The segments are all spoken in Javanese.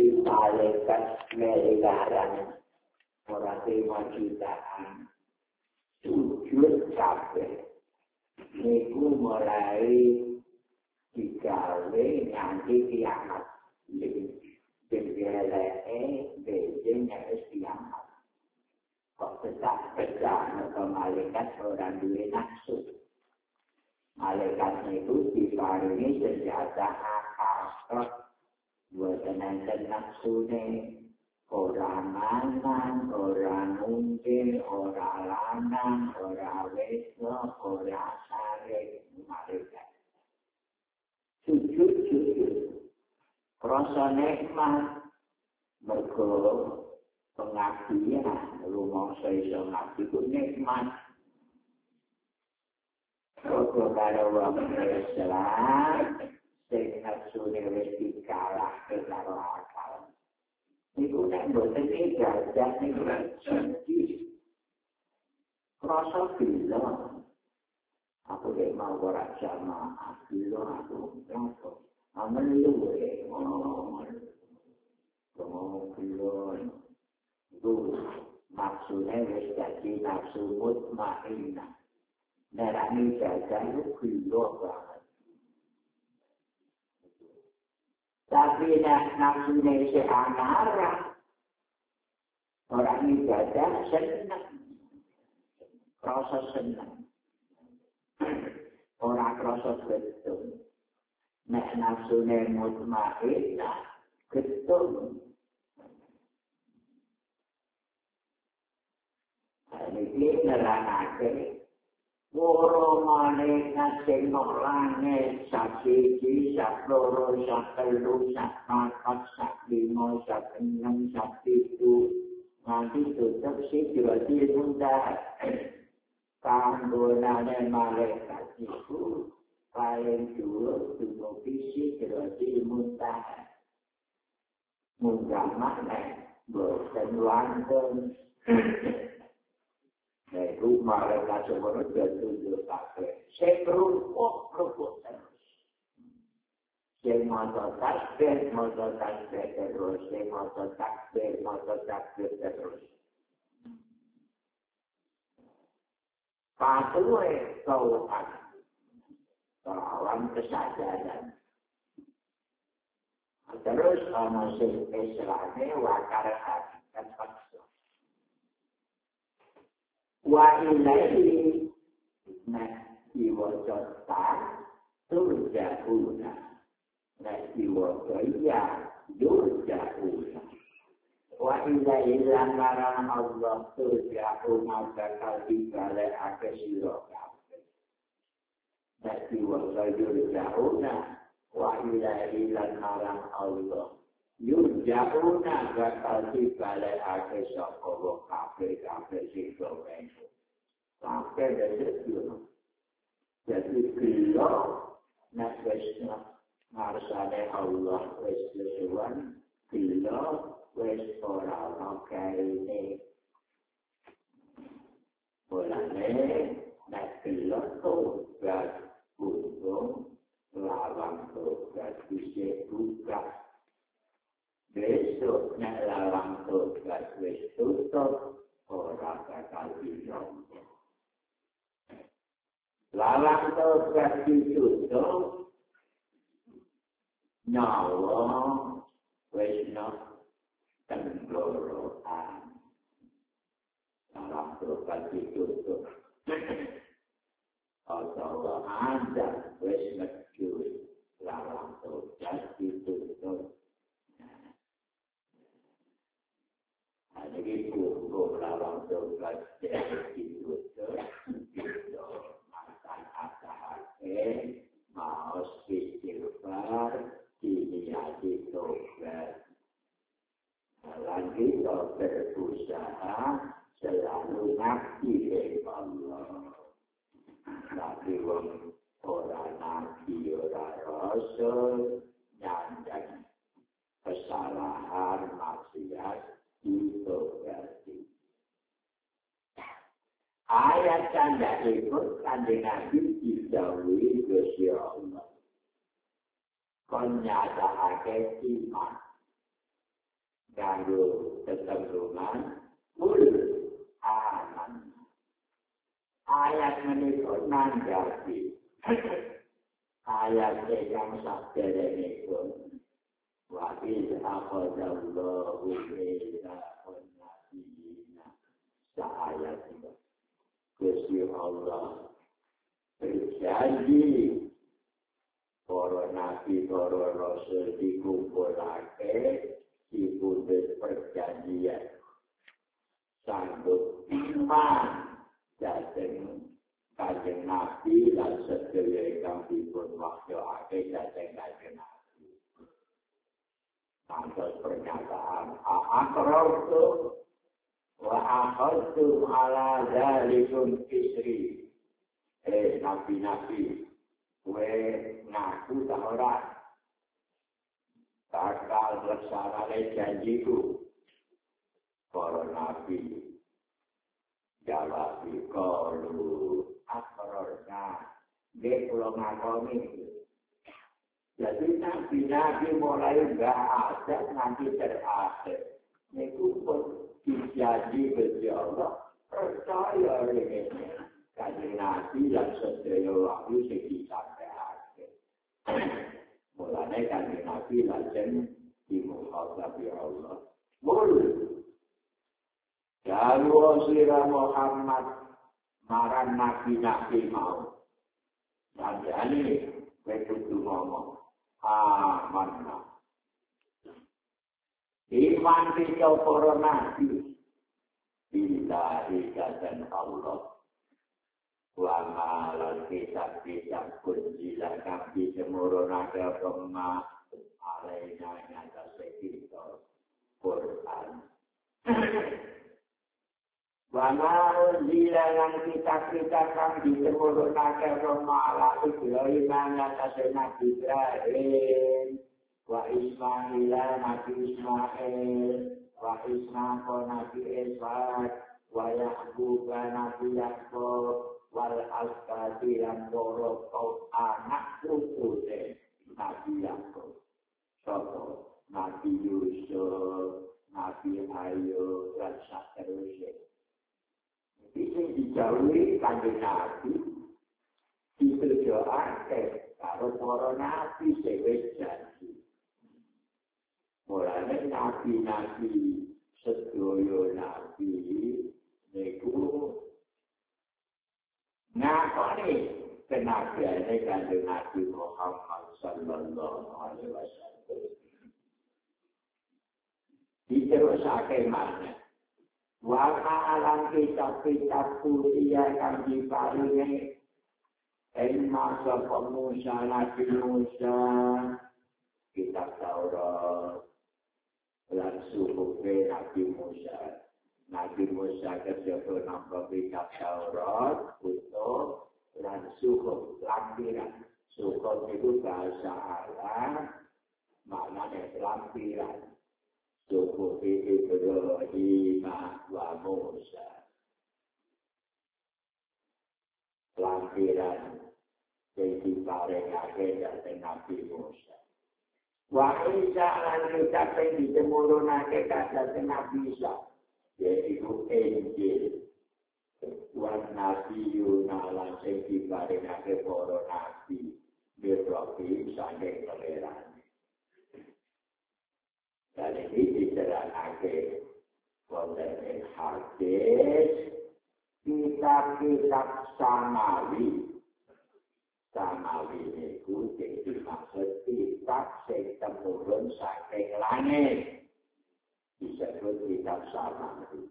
malaikat meliharan orang terima jutaan sujud kabeh niku mulai digawe nganti kiamat bendele bedanya kiamat kok tetap berjalan ke malaikat orang duwe nafsu malaikat itu diparingi senjata akal buatan enten nafsune orang mangan, orang mungkin, orang lanang, orang wedok, orang sare, malaikat. Sujud. Rasa nikmat, mergo pengabdian, rumangsa iso ngabdi ku nikmat. Koko karo wong Islam, sing nafsune wis dikalahke karo akal. Niku nek mboten ijazah niku janji. Rasa gila. Aku dek mau ora jamaah, gila aku ngapa. Amen luwe. Gila. Itu maksudnya wis dadi nafsu mutmainnah. Nek ijazah niku gila banget. Tapi nafsunya si amarah, orang ibadah senang, rasa senang, orang rasa betul. Nek nafsunya mutmainnah, betul. Ini nerangake. Woro malaikat sing langit sak siji, sak loro, sak telu, sak papat, sak lima, sak enam, sak pitu, nganti tutup Sidratil Muntaha. Panggonane malaikat itu paling dhuwur dumugi Sidratil Muntaha. Munggah maneh boten wonten. Itu malaikat semono jatuh kabeh. Sing rukuk terus. Sing maca tasbih terus. Sing maca takbir terus. Patuhe tauhid. Kawan kesadaran. Terus ana sing Islame wakar hakikat fakta. Wa ilaihi diwajatan turja'una diwajaya yurja'una wa ilaihi langaran Allah turja'una bakal dibalekake sira kabeh diwajaya yurja'una wa ilaihi langaran Allah yurja'una bakal dibalekake sapa wong kabeh sing dolen. Sampai dari itu. Jadi gila nek wis ngarsane Allah wis sesuwan gila wis ora ana kaine. Bolane nek gila to gak butuh lawang to gak bisa buka. Besok nek lawang tobat wis tutup ora bakal dinompo. Lawang tobat ditutup nyawa wis tenggorokan. Lawang tobat ditutup. Allah ada wis metu lawang tobat ditutup. Jadi kumpul lawang tobat ditutup, makan hati mau istighfar, diniati tobat. Lagi berusaha selalu ngabdi kepada Allah. Tapi orang nabi, orang rasul, nyandang kesalahan, maksiat, itu berarti ayat tanda ikut kanjeng Nabi didhawuhi Gusti Allah. Kon nyatakake iman. ganggu kecenderungan aman. Ayat menikut nanggapi. Ayat yang sabdene pun wa iz akhadallahu mitsaqan nabiyina ayat itu. Gusti Allah berjanji para nabi, para rasul dikumpulake dibuat perjanjian sanggup iman dateng Kanjeng Nabi lan sedaya ingkang dipun wahyuake dhateng Kanjeng Nabi. Mantos pernyataan aqrartu wa akhadtu ala dzalikum isri. Nabi-nabi, kowe ngaku ta ora? Bakal laksanane janjiku. Para nabi jawab kalu akrorna nggih kula ngakoni. Jadi nabi-nabi mulai enggak ada nanti terakhir. Niku pun dijanji Gusti Allah percaya ini. Kanjeng Nabi lan sedaya wahyu sing disampaiake. Mulane Kanjeng Nabi lajeng dimukhatabi Allah. Mul Jalu sira Muhammad marang nabi-nabi mau. Nanti kudu ngomong. Amanna. Iman kita para nabi. Billahi dan Allah. Wa malan kitab-kitab kunjilah kami semurunake pemah alaina nyata kita Quran. Wa malan dilangan kitab-kitab kami semurunake pemah alaina nyata Nabi Ibrahim wa Ismail Nabi Ismail wa Ishaq Nabi Ishaq wa Yaqub Nabi Yaqub wal asbati yang borok kau anak cucu Nabi Yakub, Sopo Nabi Yusuf, Nabi Ayub dan seterusnya. Ini dijauhi Kanjeng Nabi, ditujuake karo para nabi sing janji. Mulane nabi-nabi sedaya nabi niku ngakoni kenabiane Kanjeng Nabi Muhammad sallallahu alaihi wasallam. Diterusake maneh. Wa alam kitab-kitab kuliah kang diparingi masa Musa Nabi Musa kitab Taurat lan suhuf Nabi Musa. Nabi Musa kejaba nampa kitab Taurat untuk lan suhuf lampiran. Suhuf itu bahasa Arab, maknanya lampiran. Suhuf itu Ibrahim wa Musa. Lampiran yang diparengake dhateng Nabi Musa. Wa Isa lan kitab yang ditemurunake dhateng Nabi Isa. Yaitu Injil. Wan Nabi Yunalan sing diparingake para nabi Ibrahim saking pangeran. Dan ini diterangake wonten hadis kitab-kitab samawi. Samawi niku sing dimaksud kitab sing temurun saking langit. Disebut kitab samawi.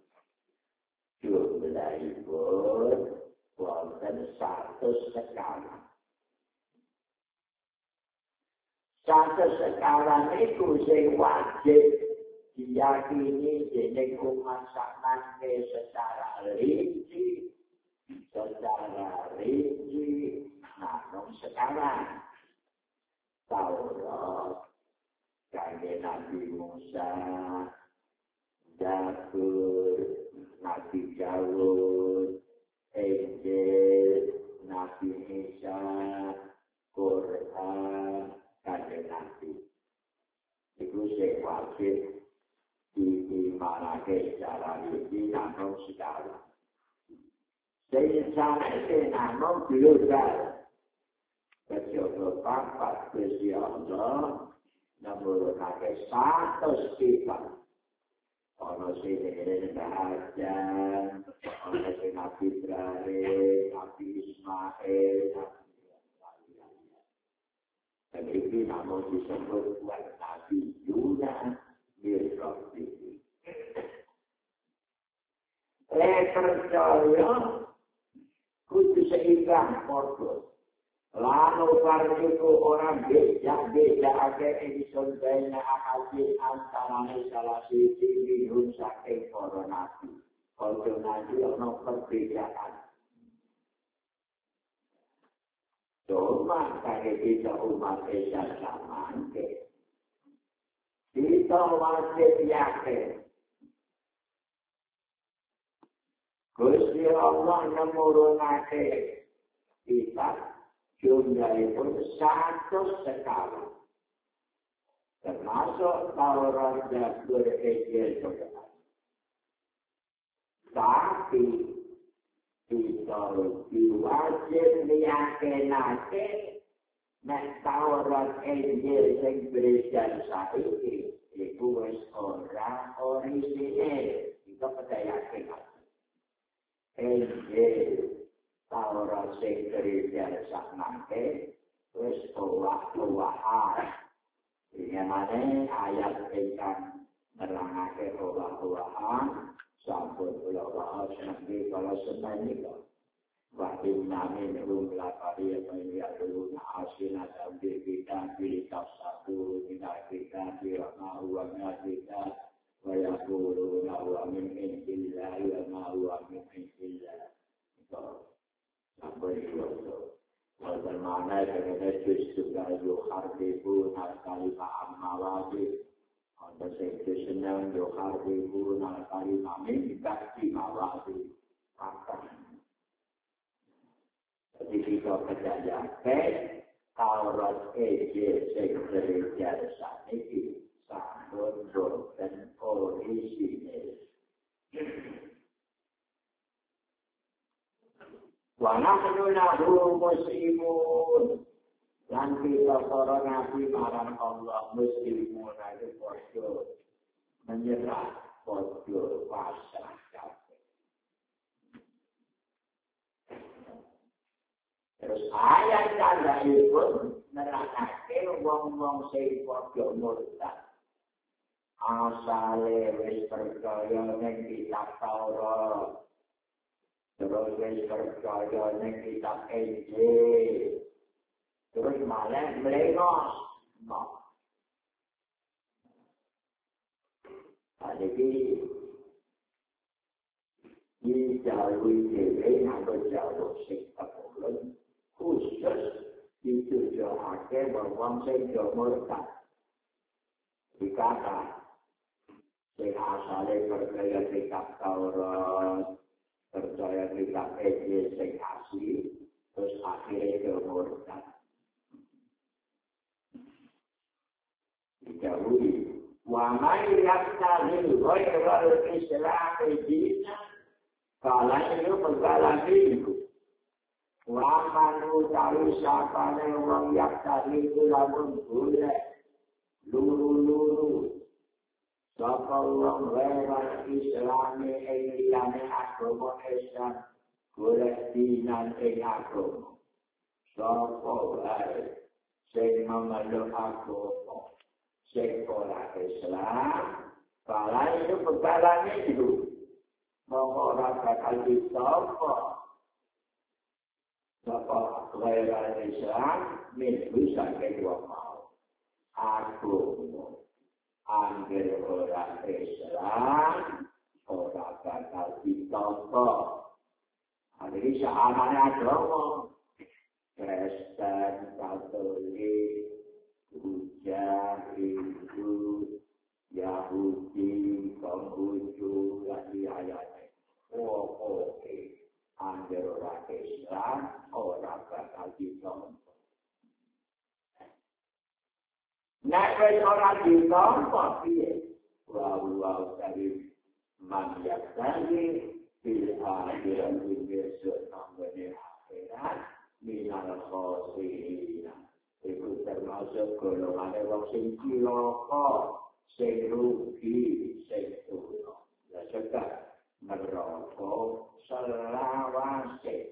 Jumlahipun wonten 100 sekawan. 100 sekawan itu sing wajib diyakini dening umat sakmene secara rinci. Namun sekarang Taurat, Kanjeng Nabi Musa, Zabur, Nabi Daud, Injil, Nabi Isa, Quran, Kanjeng Nabi. Itu sing wajib marake secara ini namun segala. Secara ini namun global. Kejodoh papat Gusti Allah namun marake satu sifat. Ono sing bahagian, ono sing Nabi Ibrahim, Nabi Ismail, dan ini namun disebut Nabi Yunus Birrahim. Percaya kudu seimbang podo. Lalu karena itu orang beda agar edison banyak hasil antara salah sisi minum saking para nabi. Kalau nabi ono perbedaan. Cuma karena kita umat Islam sama kita wajib yakin. Gusti Allah menurunkan kita jumlah itu 100 sekali. Termasuk Taurat Zabur Injil. Tapi kita wajib meyakinkan nek Taurat Injil yang beredar saiki itu wis ora orisinil. Kita percaya yakin. Injil Taurat sing beredar sakmane wis owah-owahan. Ingane ayat ingkang nerangake owah-owahan sampun kula waos niki kala semene kok. Wa inna minhum laqariyan yaquluna asina tambi kita bi tafsatu min kita bi ma huwa kita wa yaquluna huwa min indillah wa ma huwa min indillah. Sampai itu. Bagaimana dengan justru kalau harfibu al-kalimah am-mawadi atau seksyenang yo harfibu al-kalimah min-dikti mawadi akan. Jadi kita percayakan Taurat Injil seksyen jasa ini sampun boten orisinil. Wa nahnu lahu muslimun. Lan kita para nabi marang Allah muslimun itu podo menyerah, podo pasrah kabeh. Terus ayat tandhaipun nerangake wong-wong sing podo murtad. Asale wis percaya ning kitab Taurat. Terus percaya ning kitab Injil. Terus malah melengos. Jadi di jalur ini ada jalur sikapulun khusus ditujuake bahwa sing murtad. Dikata sing asale percaya kitab Taurat, percaya kitab Injil sing asli, terus akhirnya murtad. Dijauhi. Wa man yaqtadi ghairal Islam dinan kala itu bergalami. Wa man utawi sapane wong yaqtadi lamun golek luru-luru sapa wong ghairal Islam ing liyane agama Islam golek dinan ing agama. Sapa wae sing memeluk agama sekolah Islam, kalau itu berjalan itu, mau orang bakal disapa, sapa kelahiran Islam, bisa kedua mau. Aku ambil orang Islam, orang bakal disapa. Jadi seamannya agama, Kristen, Katolik, Buddha, Hindu, Yahudi, Konghucu, lagi ayatnya. Oke. Ambil orang Islam, orang bakal ditompo. Nah, orang ditompo, iya. Wow, dari Manyak tadi bila akhirat besok namanya akhirat minal khosirina. Itu termasuk golongan orang sing cilaka, sing rugi, sing tuna. Ya sudah neraka selawase.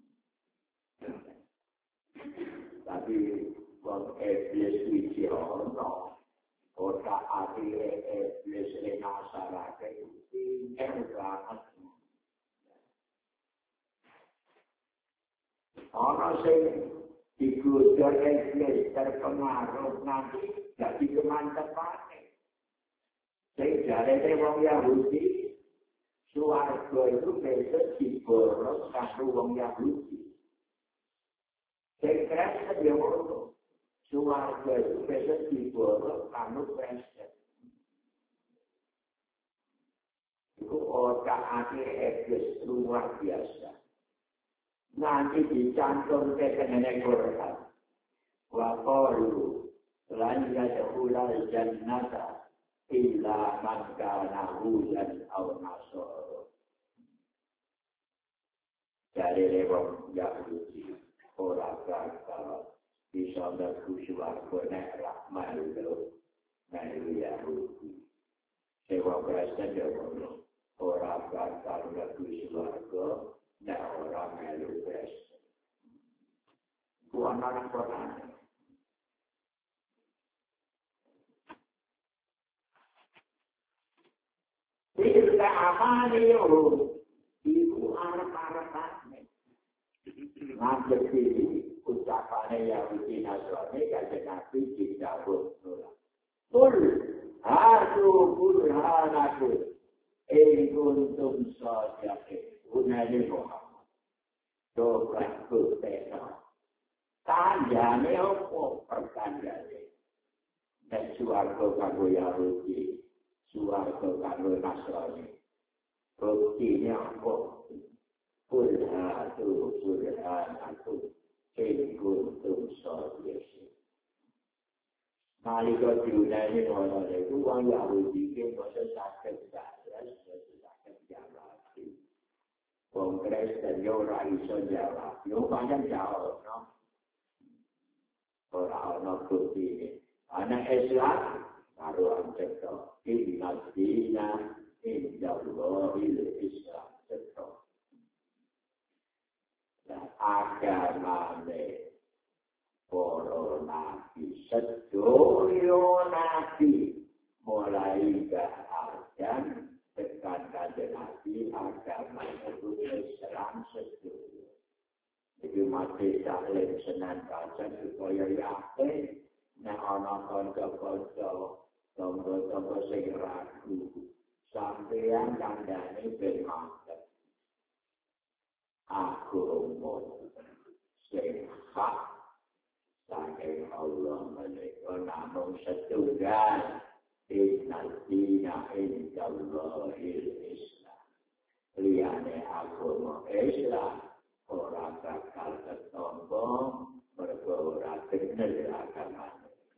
Tapi wong iblis iki ono, ora akhire iblis lenasarake pinter banget. Ono sing digoda iblis terpengaruh nanti jadi kemantepane. Sing jarene wong Yahudi, swarga itu besok diborong karo wong Yahudi. Sing Kristen ya ngono. Swarga itu besok diborong karo Kristen. Itu otak-atik iblis luar biasa. Nanti dicantum ke nenek Quran. Wa qalu lan yadkhulal jannata illa man kana hudan aw nasara. Dari lewat Yahudi orang bakal bisa berkusyuarga nek melu Yahudi. Sewa Kristen ya orang bakal berkusyuarga nek orang melu Kristen. Buana Quran. Bila amalio ibu arah-arahnya. Ngambil diri ucapannya Yahudi Nasrani kata Nabi dijawab nolak. Kul hatu burhanaku in kuntum sadiqin. Unani Muhammad. Coba kutena. Tandane apa pertandane? Dan suarga kanggo Yahudi, suarga kanggo Nasrani. Buktinya apa? Kulhatu burhanaku in kuntum sadiqin. Nalika diunani ngono iku wong Yahudi iki mboten saged balas, mboten saged jawab. Wong Kristen yo ora iso jawab. Yo pancen jawab, no. Ora ana bukti. Ana Islam karo anceto. Inna dina indallahil Islam. Ceto. Dan agama para nabi sedoyo nabi mulai ke Adam tekan kanjeng Nabi agama itu Islam sedoyo. Jadi mati saling senang kaca supaya yakin nek ana kanca-kanca tangga-tangga sing ragu sampeyan kandhane ben mantep. Agama sing hak saking Allah menika namung setunggal innal dina indallahil Islam. Liyane agama Islam ora bakal ketompo mergo ora bener agama.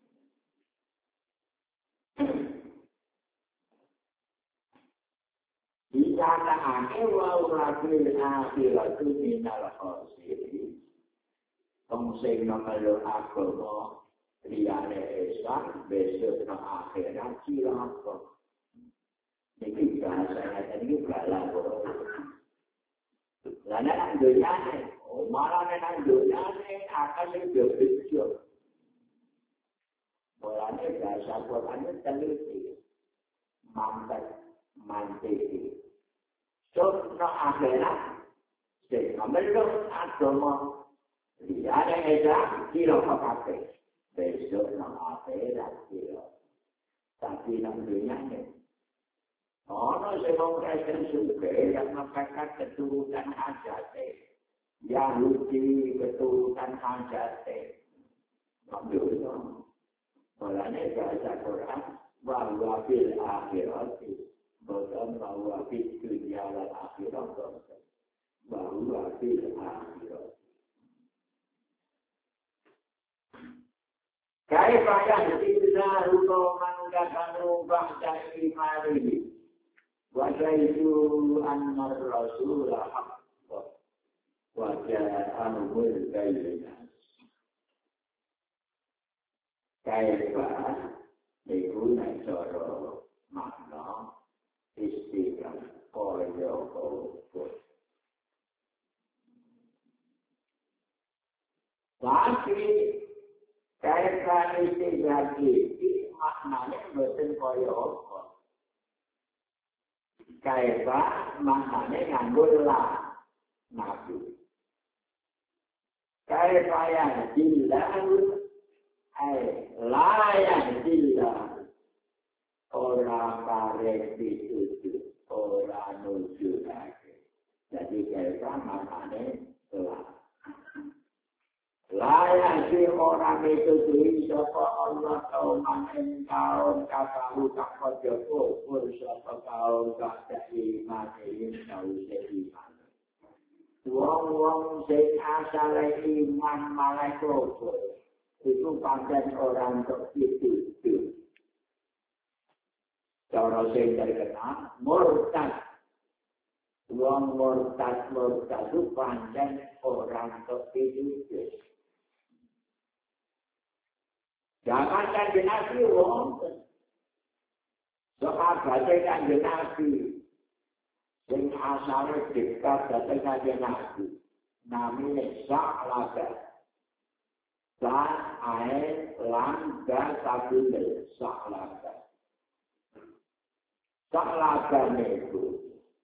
Dikatakan wa fil akhirati minal khosirin. Wong sing melu agama liyane Islam besok nang akhirat cilaka. Iki bahasa iki galang kok. Lah nek dunyane, malah nek dunyane akan lebih mulane bahasa Quran teliti. Mantep. Sono akhirat sing melu agama liyane Islam cilaka kabeh. Besok nang akhirat cilaka. Tapi nang dunyane ono sing wong Kristen suke yang mengangkat keturunan hajate. Yahudi keturunan hajate. Ngambil itu. Mulanya bahasa Quran, bahwa fil akhirati. Bukan bahwa fil dunia wal akhirat. Bahwa fil akhirati. Kaifa yahdillahu qauman kafaru ba'da imanihim. Wajaitu anna rasulah haqqa waja'ahul bayyinah. Kaifa iku nek cara makna istiqam kaya apa. Tapi kaifa istiqam iki maknane boten kaya apa. Kaifa maknane nganggo la nabi. Kaifa yang dilahul layak tidak orang karek dituju orang nuju lagi. Jadi kaifa maknanya layak si orang itu siapa Allah tahu makin tahun kafaru kakojo kufur siapa tahun kata iman ini tahu seiman. Wong-wong sing asale iman malah kufur. Itu pancen orang itu. Cara sing terkenal murtad. Wong murtad itu pancen orang itu. Jangan kanjeng Nabi wong. Sahabatnya kanjeng Nabi. Sing asale dekat dateng kanjeng Nabi. Namanya Sa'labah. Sa'ain langga sabile Sa'labah. Sa'labah itu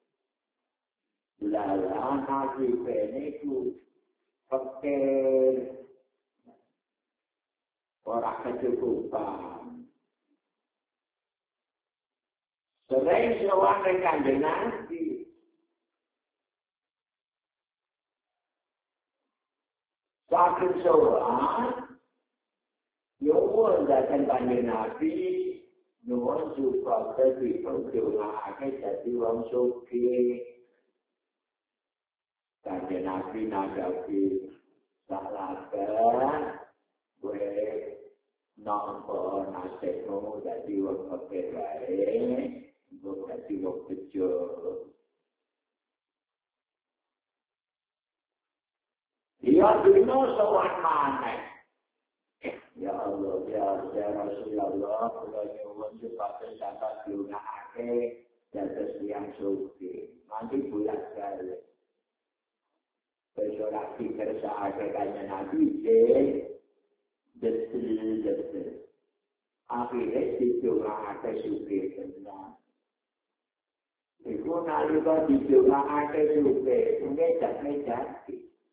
lala nabi itu fakir orang kecukupan. Sering sowan kanjeng Nabi. Saking sowan nyuwun dateng kanjeng Nabi, nyuwun supaya diperjuangake dadi wong sugih. Kanjeng Nabi nanggapi Sa'labah, kowe nampa nasibmu dadi wong fakir wae, engko dadi wong bejo. Ya dino sowan maneh. Ya Allah, ya Rasulullah, kula nyuwun supaya dapat diunakake dados tiyang sugih. Nanti bulan kali. Besok pikir sahaja kanjeng Nabi, detil. Akhirnya didoaake sugih tenan. Iku nalika didoaake sugih, ngejak-ngejak.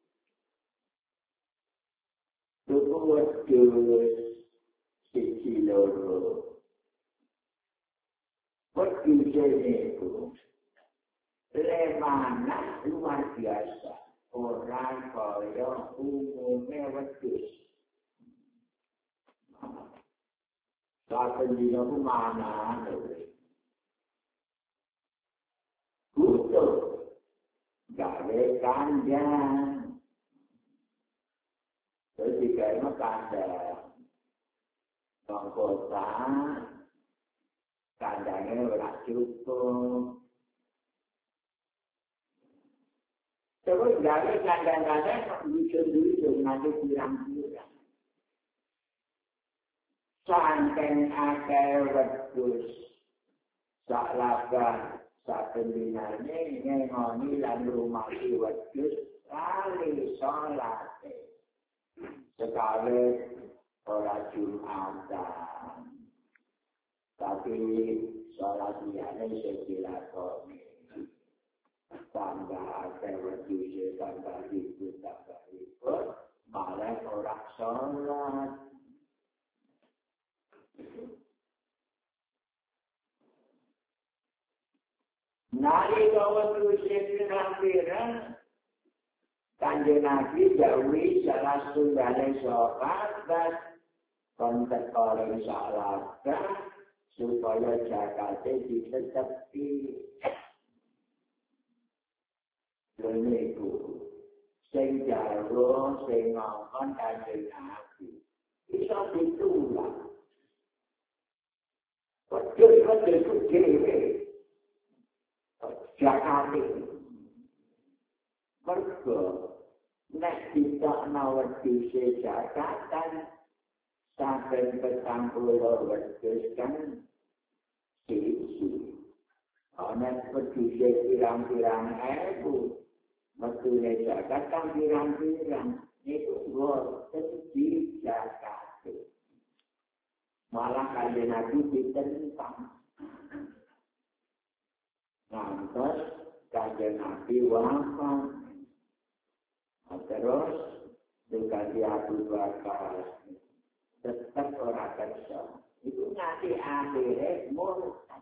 Tuku wedhus siji loro. Wedhus niku lemana luar biasa. Orang kaya umumnya wedhus. Saben dina ku mana kutu gawe kandang. Jadi kaya kandang. Bangkota kandangnya ora cukup. Terus gawe kandang-kandang lucu-lucu nanti pirang-pirang. Saking akeh wedhus Sa'labah saben dinane ngengoni lan rumati wedhus kali salate. Sekali ora Jumatan. Tapi salat liyane sing dilakoni. Tambah akeh wedhus tambah ribut malah ora salat. Nalika wedhus pirang-pirang Kanjeng Nabi dawuhi salah setunggaling sahabat kontek orang Sa'labah supaya zakate ditetepi. Dene iku sing jaro sing ngongkon Kanjeng Nabi iso ditulak. Wedhus dhewe ditokno wedhuse jakatan saben 40 wedhus kan siji. Ana wedhuse pirang-pirang ewu, metune jakatan pirang-pirang, niku boten dijakati. Malah Kanjeng Nabi ditentang. Lantas Kanjeng Nabi wafat. Terus juga Abu Bakar tetap orang kerja. Itu nanti akhirnya murtad.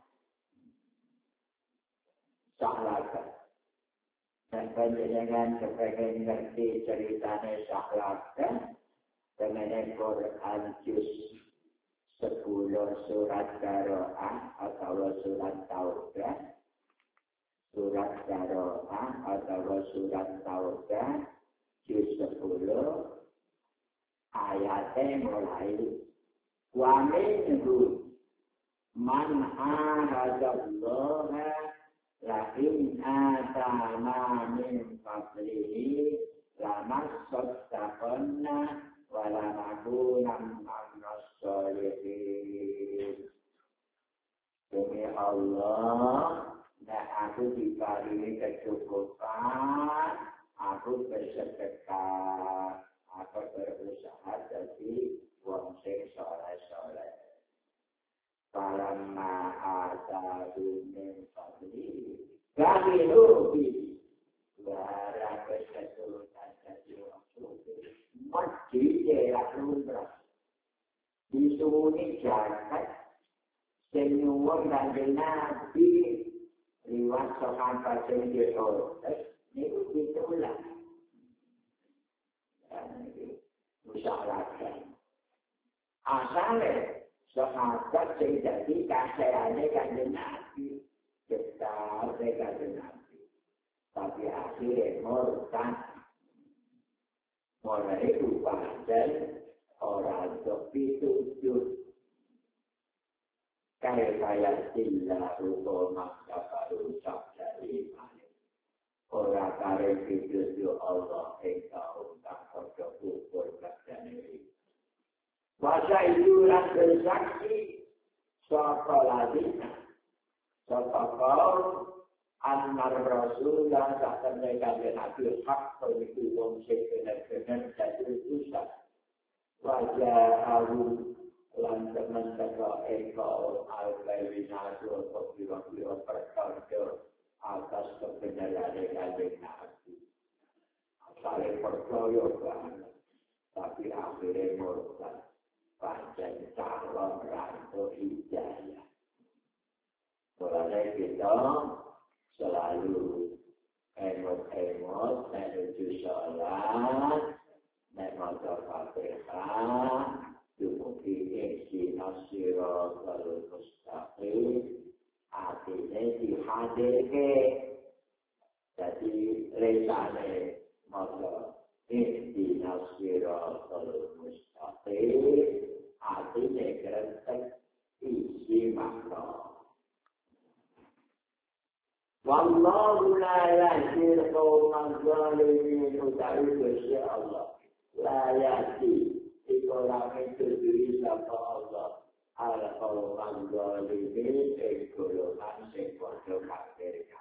Sahlakan. Dan panjenengan kepengen ngerti ceritanya sahlakan dengan Quran juz 10 surat Qaro'ah atau surat Taubah. Surat Qaro'ah atau surat Taubah juz 10 ayatnya mulai wa minhu man ahadallaha la in atana min fadlihi lamassataqanna wa lanakunanna minas sholihin. Demi Allah, nah aku diberi kecukupan, aku bersedekah, aku berusaha jadi wong sing soleh-soleh. Falamma atadu min fadli gamilu bi wara keseturutan jadi wong soleh. Masjid ya lumrah. Disuni jagat sing nyuwun Kanjeng Nabi liwat sahabat sing dhewe. Niku ditolak. Usahakan. Asale sahabat sing dadi kasehane Kanjeng Nabi, tetap Kanjeng Nabi. Tapi akhirnya murtad. Mulai itu pancen orang pitujuh. Kaya sillahu qawmak kafaru sabdari malik. Orang kaya pitujuh Allah engkau tak kocok ukur kakdaniri. Masa itulah bersaksi sapa ladina sapa kaum annar rasulullah saat mereka Nabi hak itu wong sing bener-bener dadi utusan. Wajah alu lan teman teko eko al-bayyinatu atau biro-biro perkara atas kebenaran Kanjeng Nabi. Saling percaya banget, tapi akhirnya murtad. Pancen calon rantau hidayah. Mulai kita selalu emot-emot menuju sholat, memotor Fatihah, dumugi ihdinas siratal mustaqim, artinya dihadirke. Jadi lesane motor ihdinas siratal mustaqim, artinya gerakan isi makna. Wallahu la yahdil qawman zalimin utawi Gusti Allah. La yahdi ora mituri sapa Allah al qawman zalimin golongan sing padha kafir.